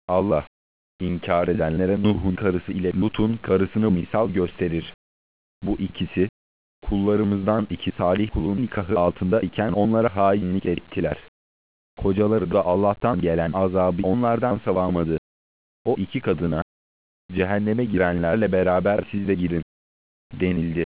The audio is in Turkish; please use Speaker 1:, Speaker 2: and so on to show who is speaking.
Speaker 1: Allah, inkar edenlere Nuh'un karısı ile Lut'un karısını misal gösterir. Bu ikisi, kullarımızdan iki salih kulun nikahı altında iken onlara hainlik ettiler. Kocaları da Allah'tan gelen azabı onlardan savamadı. O iki kadına, cehenneme girenlerle beraber siz de girin denildi.